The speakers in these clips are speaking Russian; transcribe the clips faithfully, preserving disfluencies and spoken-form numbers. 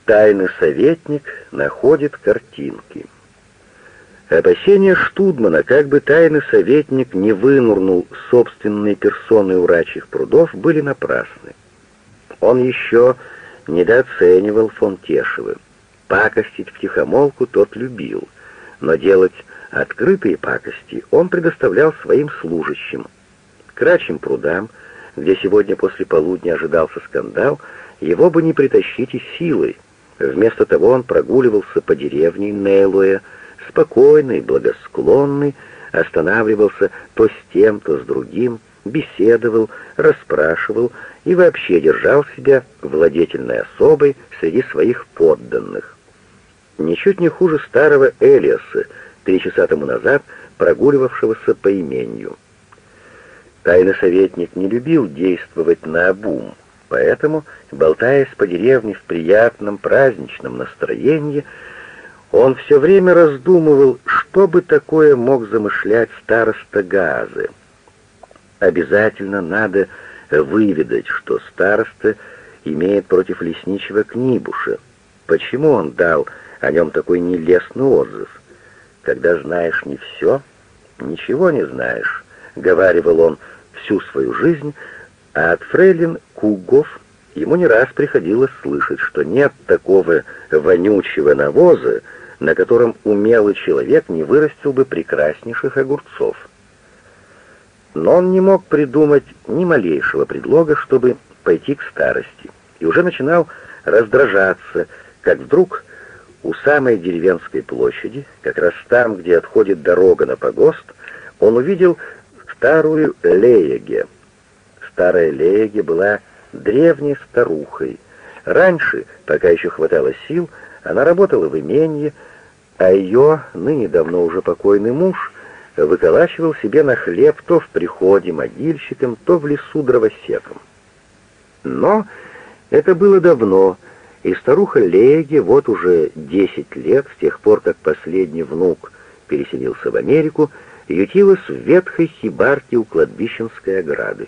Тайный советник находит картинки. Опасения Штудмана, как бы тайный советник не вынурнул собственной персоной у рачьих прудов, были напрасны. Он еще недооценивал фон Тешева. Пакостить втихомолку тот любил, но делать открытые пакости он предоставлял своим служащим. К рачьим прудам, где сегодня после полудня ожидался скандал, его бы не притащить и силой. Вместо того он прогуливался по деревне Нейлуэ, спокойный, благосклонный, останавливался то с тем, то с другим, беседовал, расспрашивал и вообще держал себя владетельной особой среди своих подданных. Ничуть не хуже старого Элиаса, три часа тому назад прогуливавшегося по имению. Тайный советник не любил действовать наобум, поэтому, болтаясь по деревне в приятном праздничном настроении, он все время раздумывал, что бы такое мог замышлять староста Газы. Обязательно надо выведать, что староста имеет против лесничего Книбуша. Почему он дал о нем такой нелестный отзыв? Когда знаешь не все, ничего не знаешь, — говаривал он всю свою жизнь, а от фрейлин Кугов ему не раз приходилось слышать, что нет такого вонючего навоза, на котором умелый человек не вырастил бы прекраснейших огурцов. Но он не мог придумать ни малейшего предлога, чтобы пойти к старости, и уже начинал раздражаться, как вдруг у самой деревенской площади, как раз там, где отходит дорога на погост, он увидел старую Лееге. Старая Лееге была древней старухой. Раньше, пока еще хватало сил, она работала в имении, а ее, ныне давно уже покойный муж, выколачивал себе на хлеб то в приходе могильщиком, то в лесу дровосеком. Но это было давно, и старуха Лееге вот уже десять лет, с тех пор, как последний внук переселился в Америку, ютилась в ветхой хибарке у кладбищенской ограды.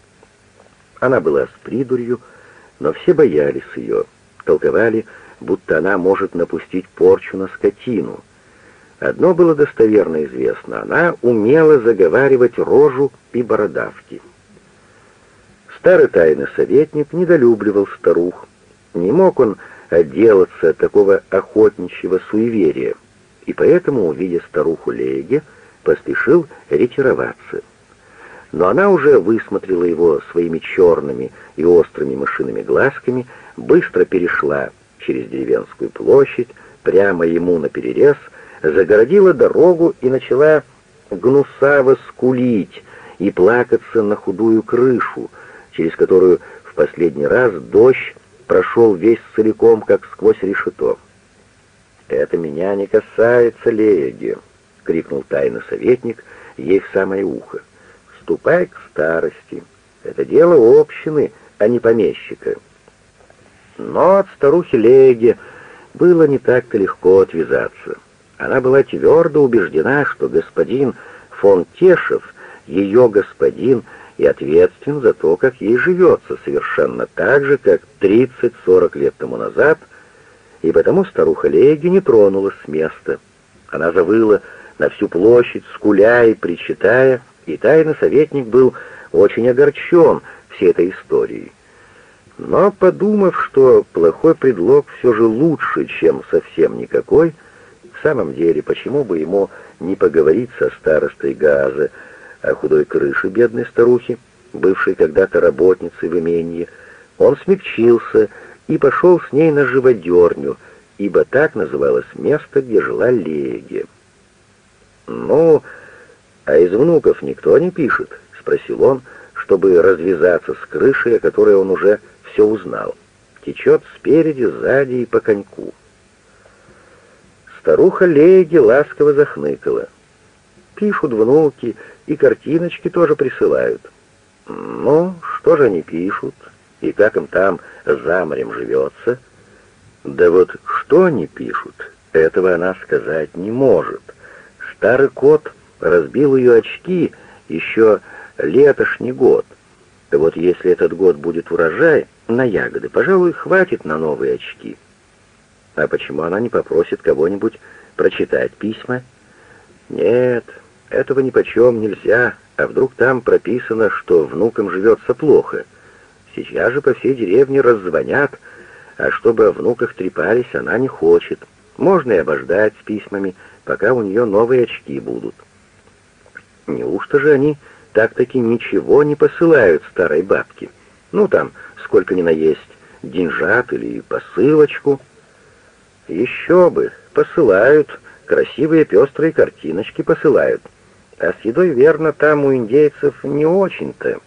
Она была с придурью, но все боялись ее, толковали, будто она может напустить порчу на скотину. Одно было достоверно известно — она умела заговаривать рожу и бородавки. Старый тайный советник недолюбливал старух. Не мог он отделаться от такого охотничьего суеверия, и поэтому, увидя старуху Лееге, поспешил ретироваться. Но она уже высмотрела его своими черными и острыми мышиными глазками, быстро перешла через деревенскую площадь, прямо ему наперерез, загородила дорогу и начала гнусаво скулить и плакаться на худую крышу, через которую в последний раз дождь прошел весь целиком, как сквозь решето. «Это меня не касается, Лееге!» — крикнул тайный советник ей в самое ухо. «Ступай к старости. Это дело общины, а не помещика». Но от старухи Лееге было не так-то легко отвязаться. Она была твердо убеждена, что господин фон Тешев, ее господин, и ответственен за то, как ей живется, совершенно так же, как тридцать-сорок лет тому назад, и потому старуха Лееге не тронулась с места. Она завыла на всю площадь, скуля и причитая, и тайный советник был очень огорчен всей этой историей. Но, подумав, что плохой предлог все же лучше, чем совсем никакой, в самом деле, почему бы ему не поговорить со старостой Газы о худой крыше бедной старухи, бывшей когда-то работницей в имении, он смягчился и пошел с ней на живодерню, ибо так называлось место, где жила Лееге. «Ну, а из внуков никто не пишет?» — спросил он, чтобы развязаться с крышей, о которой он уже все узнал. Течет спереди, сзади и по коньку. Старуха Лееге ласково захныкала. «Пишут внуки, и картиночки тоже присылают». «Ну, что же они пишут? И как им там за морем живется?» «Да вот что они пишут, этого она сказать не может. Старый кот разбил ее очки еще летошний год. Вот если этот год будет урожай на ягоды, пожалуй, хватит на новые очки. А почему она не попросит кого-нибудь прочитать письма? Нет, этого нипочем нельзя, а вдруг там прописано, что внукам живется плохо. Сейчас же по всей деревне раззвонят, а чтобы о внуках трепались, она не хочет. Можно и обождать с письмами, пока у нее новые очки будут. Неужто же они так-таки ничего не посылают старой бабке? Ну там, сколько ни наесть, деньжат или посылочку. Еще бы, посылают, красивые пестрые картиночки посылают. А с едой, верно, там у индейцев не очень-то.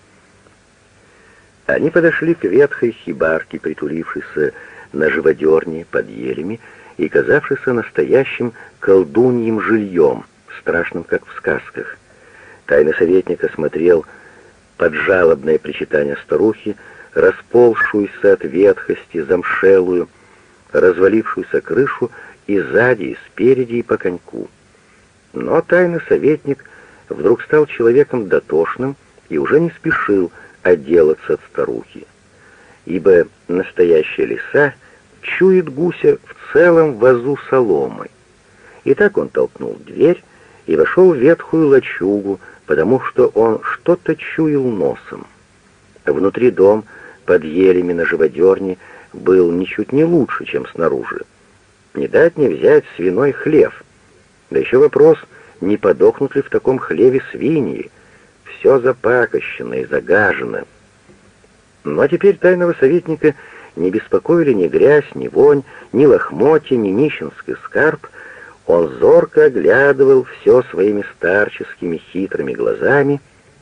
Они подошли к ветхой хибарке, притулившейся на живодерне под елями и казавшейся настоящим колдуньим жильем, страшным, как в сказках. Тайный советник осмотрел под жалобное причитание старухи, расползшуюся от ветхости, замшелую, развалившуюся крышу и сзади, и спереди, и по коньку. Но тайный советник вдруг стал человеком дотошным и уже не спешил отделаться от старухи, ибо настоящая лиса чует гуся в целом вазу соломы. И так он толкнул дверь и вошел в ветхую лачугу, потому что он что-то чуял носом. Внутри дом, под елями на живодерне, был ничуть не лучше, чем снаружи. Не дать не взять свиной хлев. Да еще вопрос, не подохнут ли в таком хлеве свиньи. Все запакощено и загажено. Но теперь тайного советника не беспокоили ни грязь, ни вонь, ни лохмотья, ни нищенский скарб. Он зорко оглядывал все своими старческими хитрыми глазами,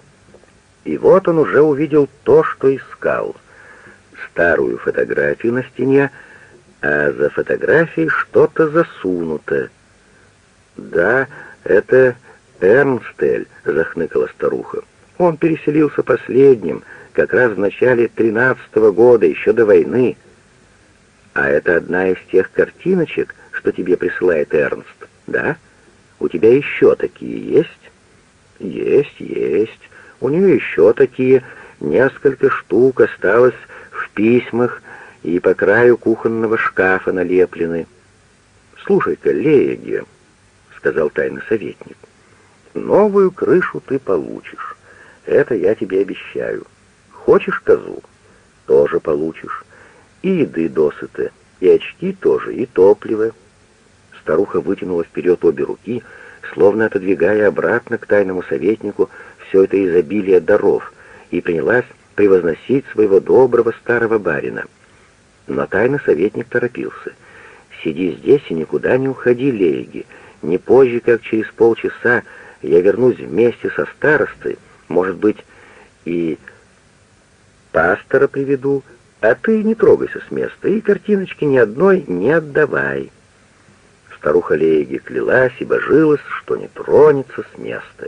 и вот он уже увидел то, что искал. Старую фотографию на стене, а за фотографией что-то засунуто. «Да, это Эрнстель», — захныкала старуха. «Он переселился последним, как раз в начале тринадцатого года, еще до войны. А это одна из тех картиночек, что тебе присылает Эрнст, да? У тебя еще такие есть?» «Есть, есть. У нее еще такие. Несколько штук осталось в письмах и по краю кухонного шкафа налеплены. Слушай-ка, Лееге, — сказал тайный советник, — новую крышу ты получишь. Это я тебе обещаю. Хочешь козу? Тоже получишь. И еды досыта, и очки тоже, и топливо». Старуха вытянула вперед обе руки, словно отодвигая обратно к тайному советнику все это изобилие даров, и принялась превозносить своего доброго старого барина. Но тайный советник торопился. «Сиди здесь и никуда не уходи, Лейги. Не позже, как через полчаса, я вернусь вместе со старостой, может быть, и пастора приведу, а ты не трогайся с места и картиночки ни одной не отдавай». Старуха Лейги клялась и божилась, что не тронется с места.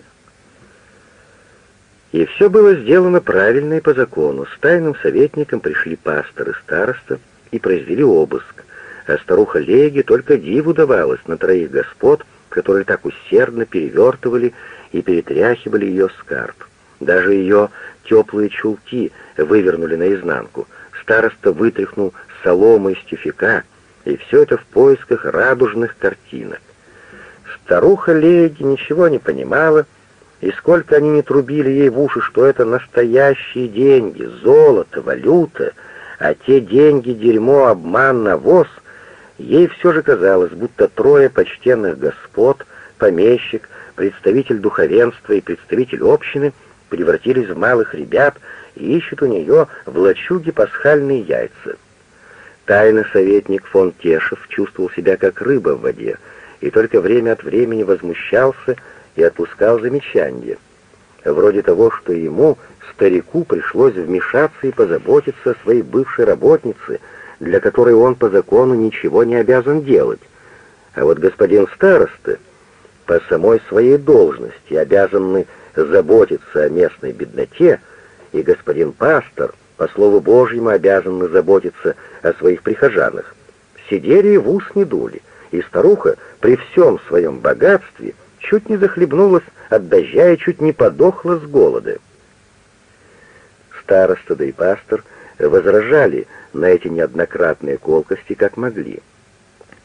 И все было сделано правильно и по закону. С тайным советником пришли пастор и староста и произвели обыск, а старуха Лейги только диву давалась на троих господ, которые так усердно перевертывали и перетряхивали ее скарб. Даже ее теплые чулки вывернули наизнанку. Староста вытряхнул солому из тюфяка, и все это в поисках радужных картинок. Старуха Лейги ничего не понимала, и сколько они не трубили ей в уши, что это настоящие деньги, золото, валюта, а те деньги — дерьмо, обман, навоз, ей все же казалось, будто трое почтенных господ, помещик, представитель духовенства и представитель общины превратились в малых ребят и ищут у нее в лачуге пасхальные яйца. Тайный советник фон Тешев чувствовал себя как рыба в воде и только время от времени возмущался и отпускал замечания, вроде того, что ему, старику, пришлось вмешаться и позаботиться о своей бывшей работнице, для которой он по закону ничего не обязан делать. А вот господин староста по самой своей должности обязаны заботиться о местной бедноте, и господин пастор по слову Божьему обязаны заботиться о своих прихожанах. Сидели и в ус не дули, и старуха при всем своем богатстве чуть не захлебнулась от дождя и чуть не подохла с голода. Староста да и пастор возражали на эти неоднократные колкости как могли.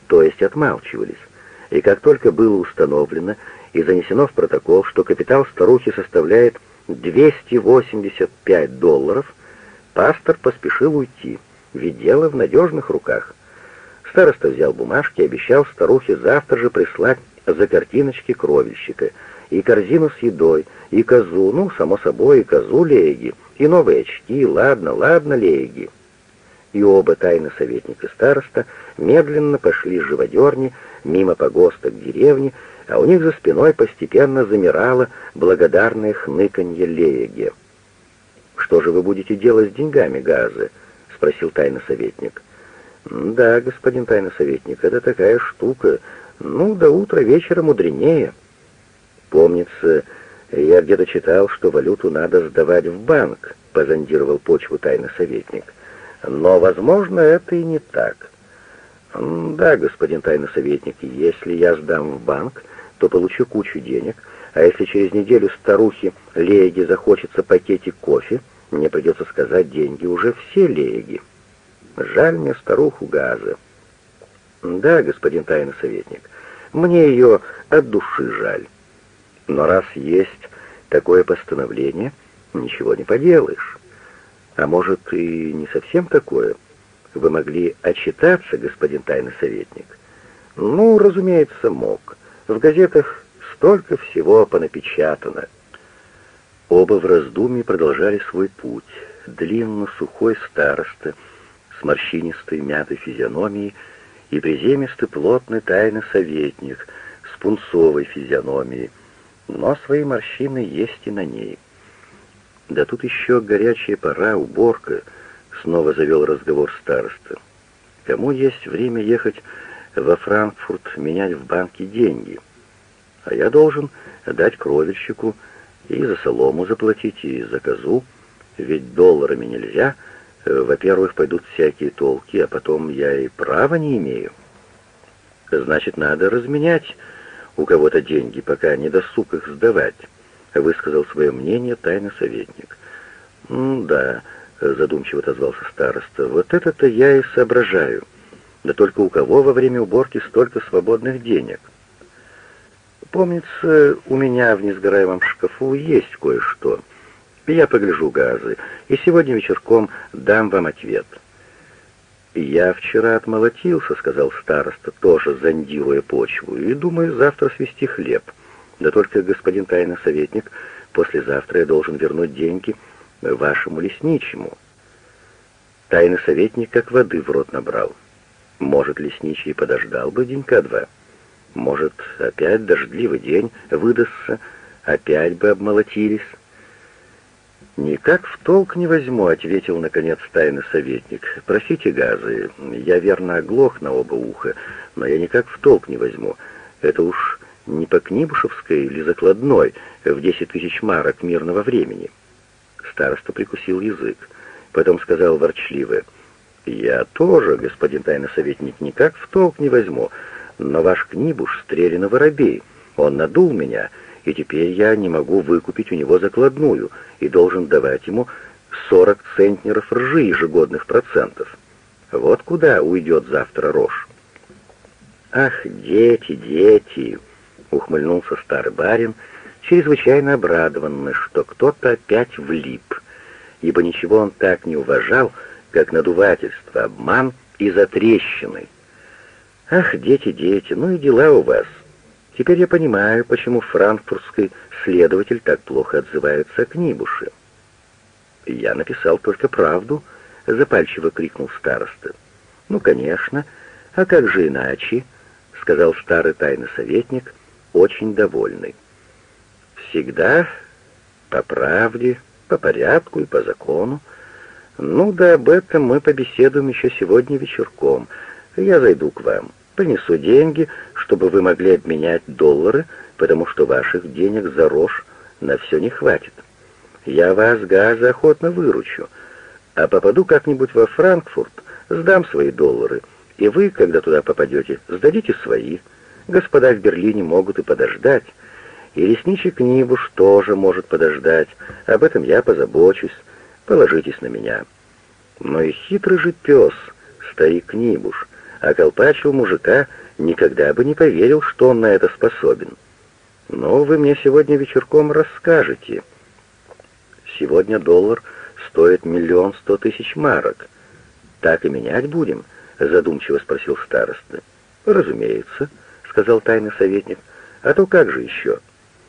то есть отмалчивались. И как только было установлено и занесено в протокол, что капитал старухи составляет двести восемьдесят пять долларов, пастор поспешил уйти, ведь дело в надежных руках. Староста взял бумажки и обещал старухе завтра же прислать за картиночки кровельщика, и корзину с едой, и козу, ну, само собой, и козу Лееги, и новые очки, ладно, ладно, Лееги. И оба тайный советник и староста медленно пошли с живодерни мимо погоста к деревне, а у них за спиной постепенно замирало благодарное хныканье Лееги. «Что же вы будете делать с деньгами, Газы?» — спросил тайный советник. «Да, господин тайный советник, это такая штука. Ну, до утра вечера мудренее. Помнится, я где-то читал, что валюту надо сдавать в банк», — позондировал почву тайный советник. «Но, возможно, это и не так». «Да, господин тайный советник, если я сдам в банк, то получу кучу денег, а если через неделю старухе Лееги захочется пакетик кофе, мне придется сказать, деньги уже все Лееги. Жаль мне старуху Газа». «Да, господин тайный советник, мне ее от души жаль. Но раз есть такое постановление, ничего не поделаешь. А может, и не совсем такое? Вы могли отчитаться, господин тайный советник?» «Ну, разумеется, мог. В газетах столько всего понапечатано». Оба в раздумье продолжали свой путь. Длинно сухой староста с морщинистой мятой физиономией и приземистый плотный тайный советник с пунцовой физиономией, но свои морщины есть и на ней. «Да тут еще горячая пора, уборка», — снова завел разговор староста. «Кому есть время ехать во Франкфурт менять в банке деньги? А я должен дать кровельщику и за солому заплатить, и за козу, ведь долларами нельзя. Во-первых, пойдут всякие толки, а потом я и права не имею. Значит, надо разменять у кого-то деньги, пока не досуг их сдавать», — высказал свое мнение тайный советник. «Да», — задумчиво отозвался староста, — «вот это-то я и соображаю. Да только у кого во время уборки столько свободных денег? Помнится, у меня в несгораемом шкафу есть кое-что. Я погляжу, Газы, и сегодня вечерком дам вам ответ». «Я вчера отмолотился», — сказал староста, тоже зондируя почву, — «и думаю завтра свести хлеб. Да только, господин тайный советник, послезавтра я должен вернуть деньги вашему лесничему». Тайный советник как воды в рот набрал. Может, лесничий подождал бы денька-два? Может, опять дождливый день выдастся, опять бы обмолотились? «Никак в толк не возьму», — ответил, наконец, тайный советник. «Простите, Газы, я верно оглох на оба уха, но я никак в толк не возьму. Это уж не по Книбушевской или закладной в десять тысяч марок мирного времени». Староста прикусил язык, потом сказал ворчливо: «Я тоже, господин тайный советник, никак в толк не возьму, но ваш Книбуш стрелянный воробей, он надул меня, и теперь я не могу выкупить у него закладную и должен давать ему сорок центнеров ржи ежегодных процентов. Вот куда уйдет завтра рожь». «Ах, дети, дети!» — ухмыльнулся старый барин, чрезвычайно обрадованный, что кто-то опять влип, ибо ничего он так не уважал, как надувательство, обман и затрещины. «Ах, дети, дети, ну и дела у вас. Теперь я понимаю, почему франкфуртский следователь так плохо отзывается о Книбуше». «Я написал только правду», — запальчиво крикнул староста. «Ну, конечно, а как же иначе?» — сказал старый тайный советник, очень довольный. «Всегда по правде, по порядку и по закону. Ну да об этом мы побеседуем еще сегодня вечерком. Я зайду к вам, принесу деньги, чтобы вы могли обменять доллары, потому что ваших денег за рожь на все не хватит. Я вас, Газа, охотно выручу, а попаду как-нибудь во Франкфурт, сдам свои доллары, и вы, когда туда попадете, сдадите свои. Господа в Берлине могут и подождать, и лесничий Книбуш тоже может подождать, об этом я позабочусь, положитесь на меня. Но и хитрый же пес, старик Книбуш, а Колпачев мужика никогда бы не поверил, что он на это способен. Но вы мне сегодня вечерком расскажете. Сегодня доллар стоит миллион сто тысяч марок. Так и менять будем? Задумчиво спросил староста. Разумеется, сказал тайный советник. А то как же еще?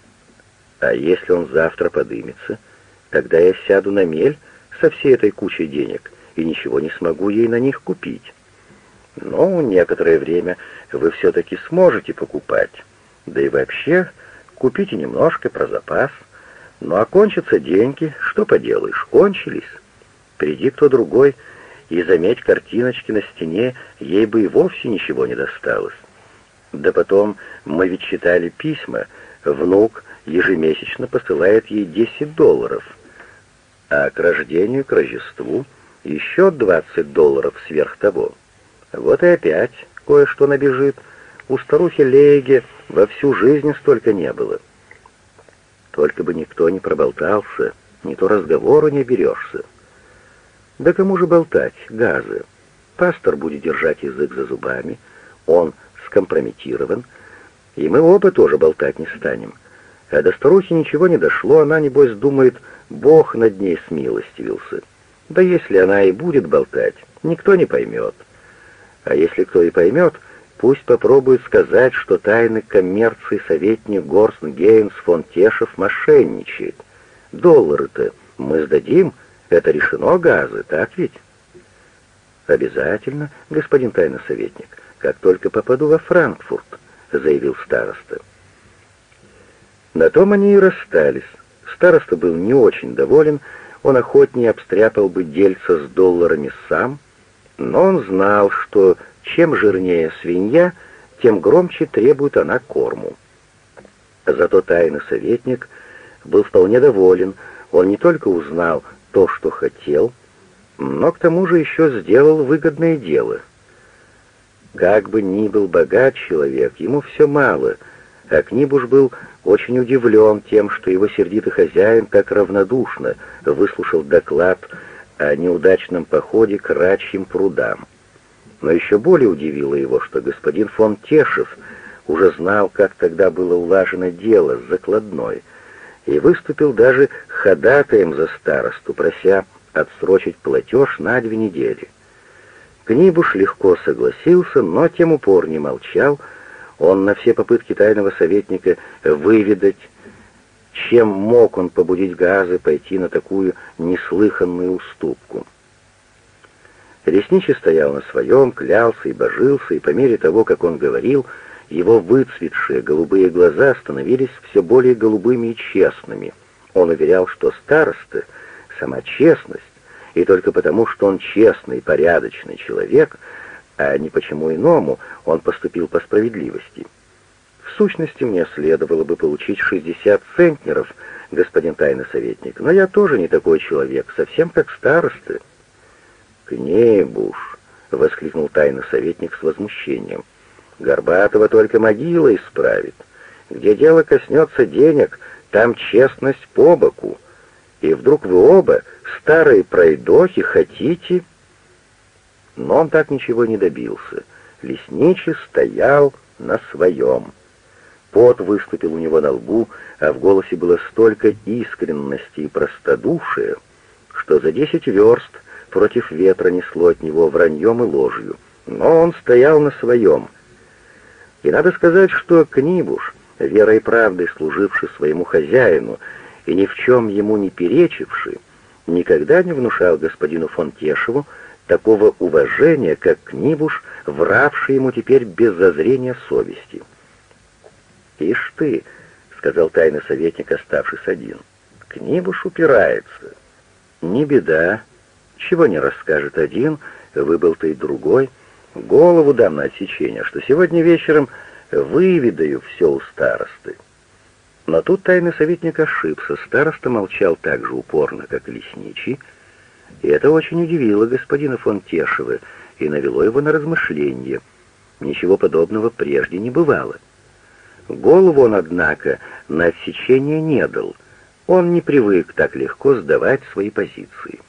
А если он завтра подымется, тогда я сяду на мель со всей этой кучей денег и ничего не смогу ей на них купить. Но некоторое время вы все-таки сможете покупать. Да и вообще, купите немножко про запас. Ну а кончатся деньги, что поделаешь, кончились. Приди кто другой, и заметь картиночки на стене, ей бы и вовсе ничего не досталось. Да потом, мы ведь читали письма, внук ежемесячно посылает ей десять долларов, а к рождению, к Рождеству еще двадцать долларов сверх того. Вот и опять кое-что набежит. У старухи Лейге во всю жизнь столько не было. Только бы никто не проболтался, не то разговору не берешься. Да кому же болтать, газы? Пастор будет держать язык за зубами, он скомпрометирован, и мы оба тоже болтать не станем. А до старухи ничего не дошло, она, небось, думает, Бог над ней смилостивился. Да если она и будет болтать, никто не поймет. А если кто и поймет, пусть попробует сказать, что тайный коммерции советник Горст Гейнс фон Тешев мошенничает. Доллары-то мы сдадим, это решено, газы, так ведь? Обязательно, господин тайный советник, как только попаду во Франкфурт, заявил староста. На том они и расстались. Староста был не очень доволен, он охотнее обстряпал бы дельца с долларами сам, но он знал, что чем жирнее свинья, тем громче требует она корму. Зато тайный советник был вполне доволен, он не только узнал то, что хотел, но к тому же еще сделал выгодное дело. Как бы ни был богат человек, ему все мало, а Книбуш был очень удивлен тем, что его сердитый хозяин так равнодушно выслушал доклад о неудачном походе к Рачьим прудам. Но еще более удивило его, что господин фон Тешев уже знал, как тогда было улажено дело с закладной, и выступил даже ходатаем за старосту, прося отсрочить платеж на две недели. Книбуш легко согласился, но тем упорнее молчал. Он на все попытки тайного советника выведать, чем мог он побудить газы пойти на такую неслыханную уступку. Ресничий стоял на своем, клялся и божился, и по мере того, как он говорил, его выцветшие голубые глаза становились все более голубыми и честными. Он уверял, что староста — сама честность, и только потому, что он честный и порядочный человек, а не почему иному, он поступил по справедливости. В сущности, мне следовало бы получить шестьдесят центнеров, господин тайный советник, но я тоже не такой человек, совсем как староста. «Книбуш!» — воскликнул тайный советник с возмущением. «Горбатого только могила исправит. Где дело коснется денег, там честность по боку. И вдруг вы оба, старые пройдохи, хотите...» Но он так ничего не добился. Лесничий стоял на своем. Пот выступил у него на лбу, а в голосе было столько искренности и простодушия, что за десять верст против ветра несло от него враньем и ложью. Но он стоял на своем. И надо сказать, что Книбуш, верой и правдой служивший своему хозяину и ни в чем ему не перечивший, никогда не внушал господину фон Тешеву такого уважения, как Книбуш, вравший ему теперь без зазрения совести. «Ишь ты», — сказал тайный советник, оставшись один, — «Книбуш упирается». «Не беда, чего не расскажет один, выболтай другой. Голову дам на отсечение, что сегодня вечером выведаю все у старосты». Но тут тайный советник ошибся, староста молчал так же упорно, как и лесничий, и это очень удивило господина фон Тешева и навело его на размышления. Ничего подобного прежде не бывало. Голову он, однако, на отсечение не дал. Он не привык так легко сдавать свои позиции.